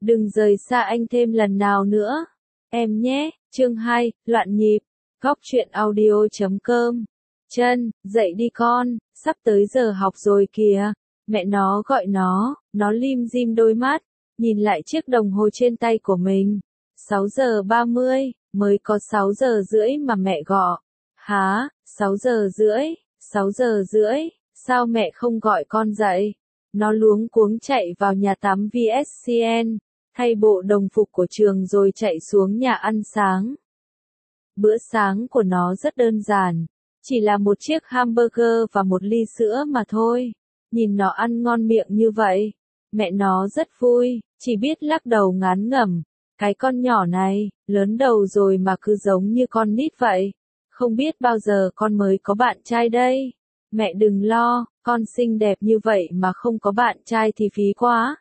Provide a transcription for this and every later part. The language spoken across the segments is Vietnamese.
Đừng rời xa anh thêm lần nào nữa. Em nhé. Chương 2, loạn nhịp. Góc truyện audio.com. Chân, dậy đi con, sắp tới giờ học rồi kìa. Mẹ nó gọi nó lim dim đôi mắt, nhìn lại chiếc đồng hồ trên tay của mình. 6 giờ 30, mới có 6 giờ rưỡi mà mẹ gọi. Hả, 6 giờ rưỡi, 6 giờ rưỡi, sao mẹ không gọi con dậy? Nó luống cuống chạy vào nhà tắm VSCN, thay bộ đồng phục của trường rồi chạy xuống nhà ăn sáng. Bữa sáng của nó rất đơn giản, chỉ là một chiếc hamburger và một ly sữa mà thôi. Nhìn nó ăn ngon miệng như vậy, mẹ nó rất vui, chỉ biết lắc đầu ngán ngẩm. Cái con nhỏ này, lớn đầu rồi mà cứ giống như con nít vậy. Không biết bao giờ con mới có bạn trai đây. Mẹ đừng lo, con xinh đẹp như vậy mà không có bạn trai thì phí quá.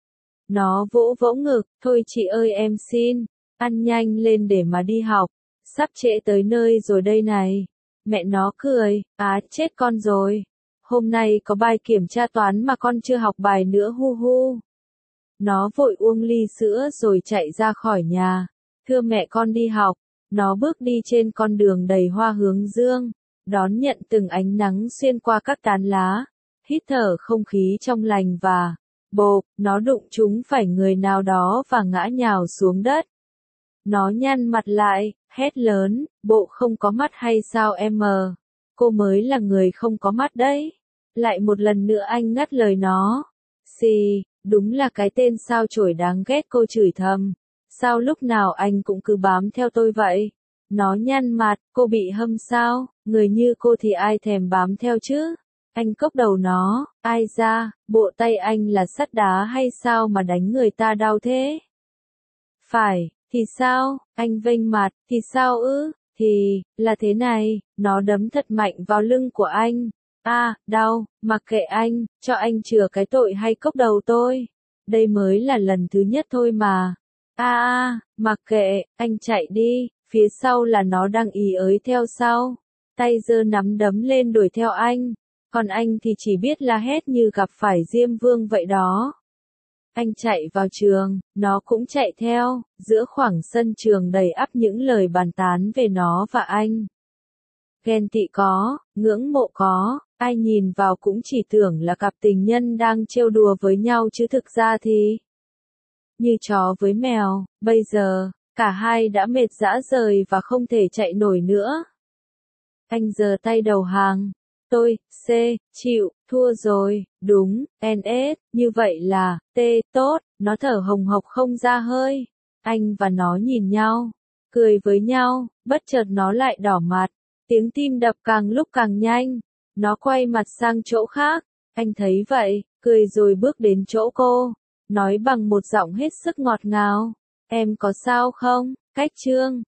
Nó vỗ vỗ ngực, thôi chị ơi em xin, ăn nhanh lên để mà đi học, sắp trễ tới nơi rồi đây này. Mẹ nó cười, chết con rồi. Hôm nay có bài kiểm tra toán mà con chưa học bài nữa hu hu. Nó vội uống ly sữa rồi chạy ra khỏi nhà. Thưa mẹ con đi học. Nó bước đi trên con đường đầy hoa hướng dương, đón nhận từng ánh nắng xuyên qua các tán lá, hít thở không khí trong lành và bộp, nó đụng trúng phải người nào đó và ngã nhào xuống đất. Nó nhăn mặt lại, hét lớn, bộ không có mắt hay sao em mờ? Cô mới là người không có mắt đấy. Lại một lần nữa anh ngắt lời nó. Xì, đúng là cái tên sao chổi đáng ghét, cô chửi thầm. Sao lúc nào anh cũng cứ bám theo tôi vậy? Nó nhăn mặt, cô bị hâm sao? Người như cô thì ai thèm bám theo chứ? Anh cốc đầu nó, ai ra, bộ tay anh là sắt đá hay sao mà đánh người ta đau thế? Phải, thì sao? Anh vênh mặt, thì sao ư? Thì, là thế này, nó đấm thật mạnh vào lưng của anh. Đau, mặc kệ anh, cho anh chừa cái tội hay cốc đầu tôi. Đây mới là lần thứ nhất thôi mà. Mặc kệ, anh chạy đi, phía sau là nó đang ý ới theo sau. Tay giơ nắm đấm lên đuổi theo anh, còn anh thì chỉ biết la hét như gặp phải Diêm Vương vậy đó. Anh chạy vào trường, nó cũng chạy theo, giữa khoảng sân trường đầy ắp những lời bàn tán về nó và anh. Ghen tị có, ngưỡng mộ có, ai nhìn vào cũng chỉ tưởng là cặp tình nhân đang trêu đùa với nhau chứ thực ra thì như chó với mèo, bây giờ, cả hai đã mệt rã rời và không thể chạy nổi nữa. Anh giơ tay đầu hàng. Tôi, chịu, thua rồi, đúng, như vậy là, tốt, nó thở hồng hộc không ra hơi. Anh và nó nhìn nhau, cười với nhau, bất chợt nó lại đỏ mặt, tiếng tim đập càng lúc càng nhanh. Nó quay mặt sang chỗ khác, anh thấy vậy, cười rồi bước đến chỗ cô. Nói bằng một giọng hết sức ngọt ngào, em có sao không? Cách Trương,